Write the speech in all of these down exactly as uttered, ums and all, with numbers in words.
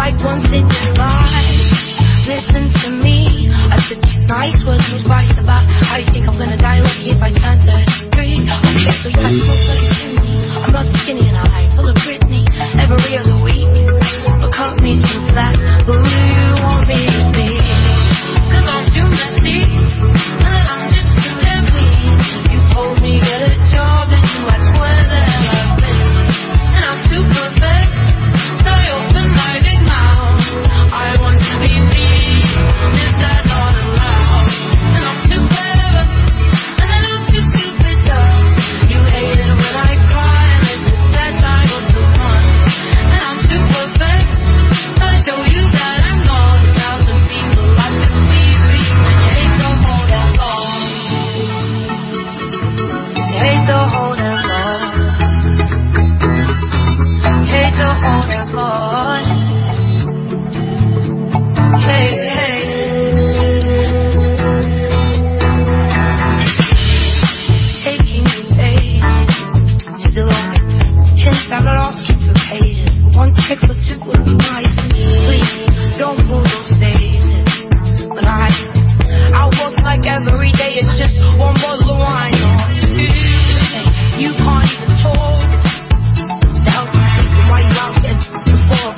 like once in your life. Listen to me. I said nice words with advice about how you think I'm gonna die lucky if I turn thirty-three. Okay, so you have to go for the chimney. I'm not skinny and I'm full of Britney every other week. But cut me some slack. Who do you want me to be? Cause I'm too messy. And I'm just too heavy. You told me get a job and you asked where the hell I've been. And I'm too perfect. So I open my big mouth. I want to be me. Is that not allowed? And I'm too clever. And then I'm too stupid dumb. You hate it when I cry. And it's a sad time of the month. And I'm too perfect. So I show you that I'm not a thousand people. I can see reason. You hate the whole damn long. You hate the whole damn long. You hate the whole damn long. Hey, hey. Taking the days to the light. Hints I'm not asking for pages. One text or two would be nice. Please don't pull those stages. But I, I work like every day. It's just one bottle of wine. Hey, you can't even talk. Style, why you out there before?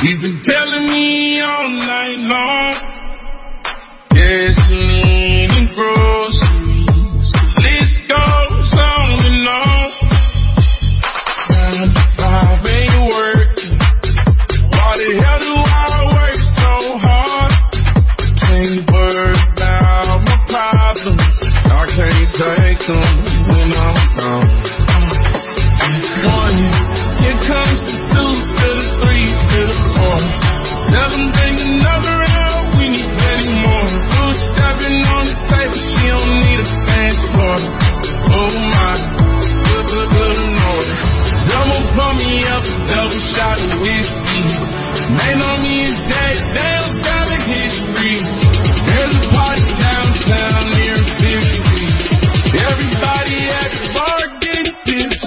He's been telling me all night long. Gasoline and groceries, the list goes on and on. Nine to five ain't working. Why the hell do I work so hard? Can't worry about my problems. I can't take them when I'm gone. One, here comes the two to the three to the four. Tell them bring another round, we need plenty more. Two stepping on the table, she don't need a fancy water. Oh my, good, good, good Lord. Someone pour me up a double shot of whiskey. Man on me and Jack, they don't got a history. There's a party downtown near fifth Street. Everybody at the bar getting tipsy.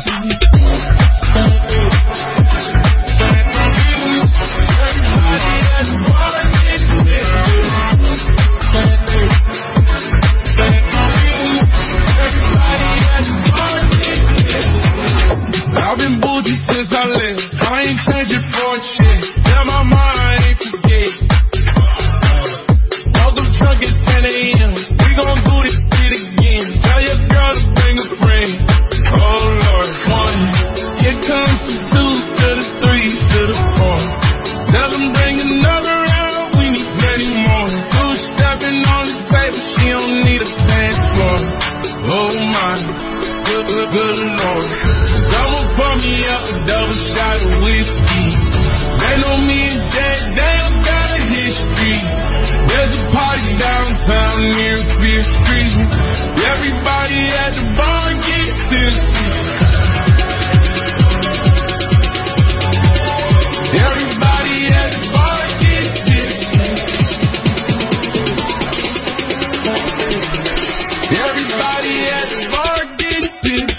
I've been bougie since I left. I ain't changing for shit. Tell my mom I ain't forget. Woke up drunk at ten a.m. We gon' do this shit again. Tell your girl to bring a friend. Oh Lord, one. Here comes the two to the three to the four. Tell them bring another round. We need plenty more. Two stepping on the table. She don't need a dance floor. Oh my, good, good, good Lord. Someone pour me up a double shot of whiskey. They know me and Jack, they don't got a history. There's a party downtown near fifth Street. Everybody at the bar get tipsy. Everybody at the bar get tipsy. Everybody at the bar get tipsy.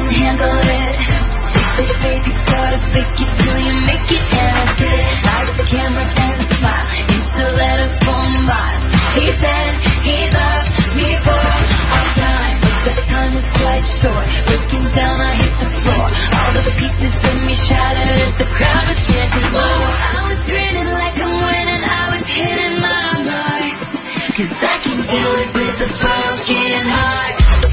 can handle it. They say you gotta fake it till you make it, and I did it. I got the camera and the smile, used to let her go miles. He said he loved me for all time, but the time was quite short. Looking down, I hit the floor. All of the pieces of me shattered as the crowd was chanting more. I was grinning like I'm winning, I was hitting my mark, 'cause I can do it with a broken heart.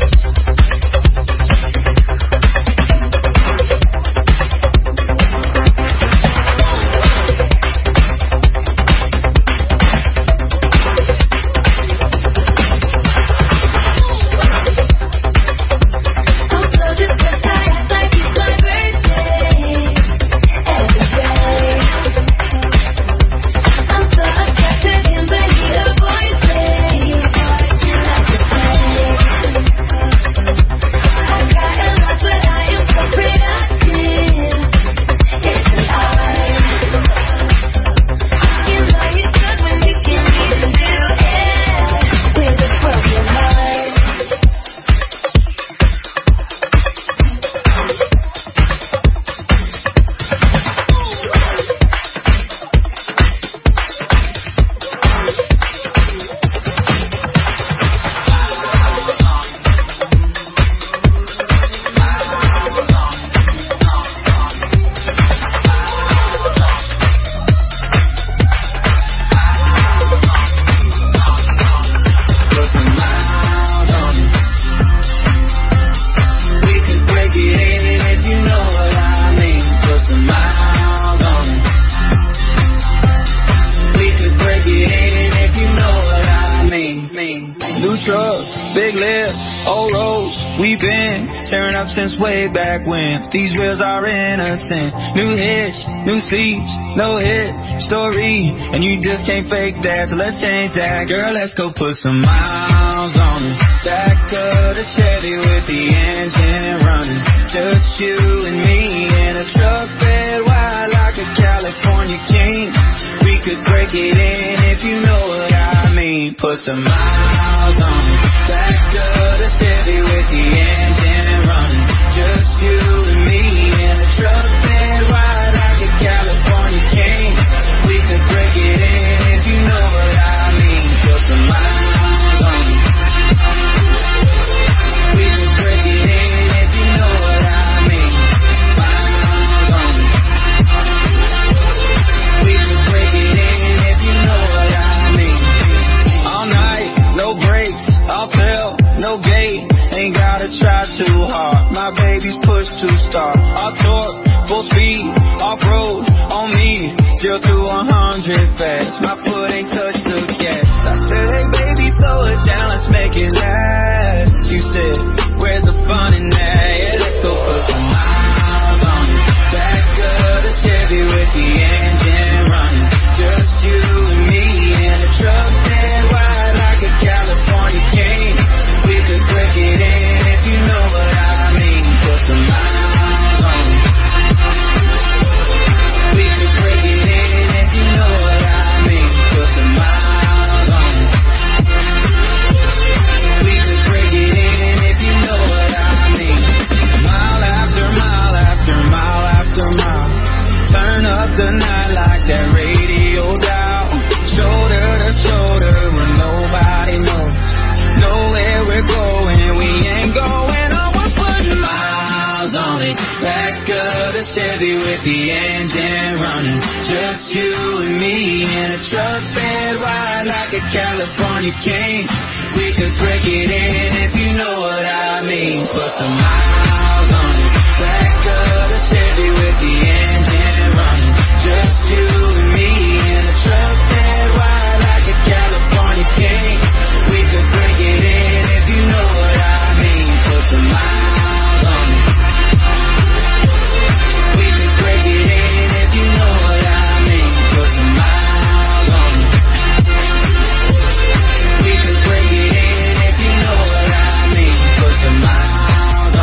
Since way back when these reels are innocent. New hits, new seats, no hit story, and you just can't fake that. So let's change that, girl. Let's go put some miles on it. Back of the Chevy with the engine running. Just you and me in a truck bed wide like a California king. We could break it in if you know what I mean. Put some miles on it. Back of the Chevy with the engine running. Just you and me in a truck bed wide like a California king. We could break it in if you know what I mean. Put some miles on it. We could break it in if you know what I mean. Miles on it. We could break it in if you know what I mean. All night, no brakes, all tail, no gate. Ain't gotta try too hard. My baby's push to start. I'll torque, full speed, off-road, on me. Zero to one hundred fast. My foot ain't touched the gas. I said, hey baby, slow it down, let's make it last. You said, where's the fun in that? Yeah, let's go put some miles on it. Back of the Chevy with the engine running. Just you and me in a truck dead wide like a California king. We could break it in if you know what I mean. Put some miles on it. We could break it in if you know what I mean. Put some miles on it. We could break it in if you know what I mean. Mile after mile after mile after mile. Turn up the night like that radio dial. Shoulder to shoulder when nobody knows. Know where we're going, we ain't going on. We're putting miles on it. Back of the Chevy with the engine running. Just you and me in a truck bed wide like a California king. We could break it in if you know what I mean. Put some miles on it. Back of the Chevy with the engine running. Just you and me in a truck bed wide like a California king. We could break it in if you know what I mean. Put some miles on it. We could break it in if you know what I mean. Put some miles on it. We could break it in if you know what I mean. Put some miles on it.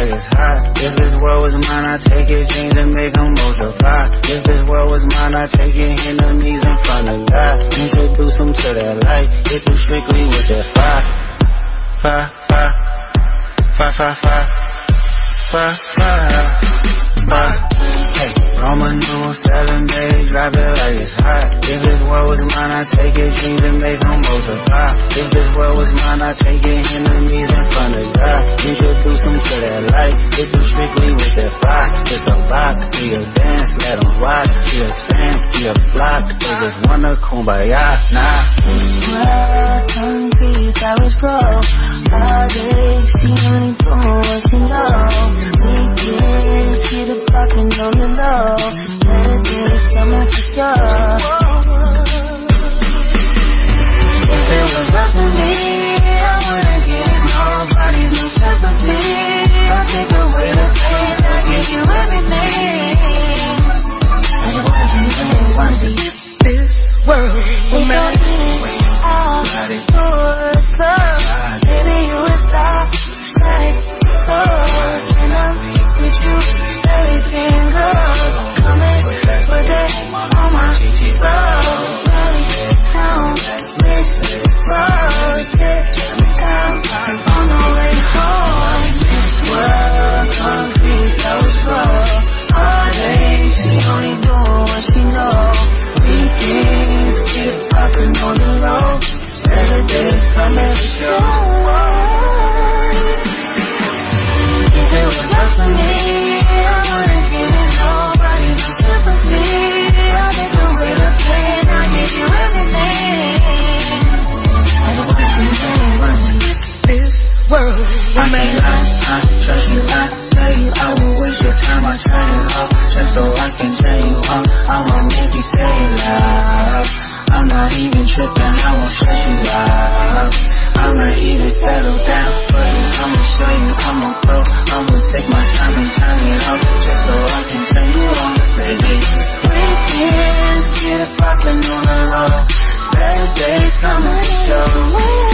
like it's hot. If this world was mine, I'd take your dreams and make them multiply. If this world was mine, I'd take your enemies in front of God. Introduce them to that light. Hit them strictly with that fire. Fire, fire, fire, fire, fire, fire, fire, fire. Hey, Roman numerals, seven days, drive it like it's hot. If this world was mine, I'd take your dreams and make them multiply. If this world was mine, I'd take your enemies in front of God. Introduce them to that light, hit them strictly with that fire. It's a block, we a dance, let them rock. We a stand, we a block, they just wanna kumbaya, nah. Swear, concrete, that was broke. All day, see money doing what you know. Weekends, see the poppin' on the low. Better do something for sure. If it was up to me, I wouldn't give nobody no sympathy. I'll take away the pain, I'll give you everything. I just want you to want to see this world will make all yours love. Baby, you a star like yours, and I'm with you, everything goes. Coming with that on my road, really down with road, down on the way home. This world concrete, that was rough. All day, she only doing what she knows. Weekends, keep popping on the road. Every day's coming to show. If it was up to me, I wouldn't give nobody no sympathy. I'll take away the pain, I'll give you everything. I don't want you to run this world. I can't lie, I trust you, I tell you, I won't waste your time, I turn it off, just so I can tell you, um, I'ma make you say it loud. I'm not even tripping, I won't stress you out. I'ma even settle down for you, I'ma show you I'm a pro. I'ma take my time and turn it off, just so I can tell you on, baby. Weekends, get it poppin' on the road. Better days coming to show.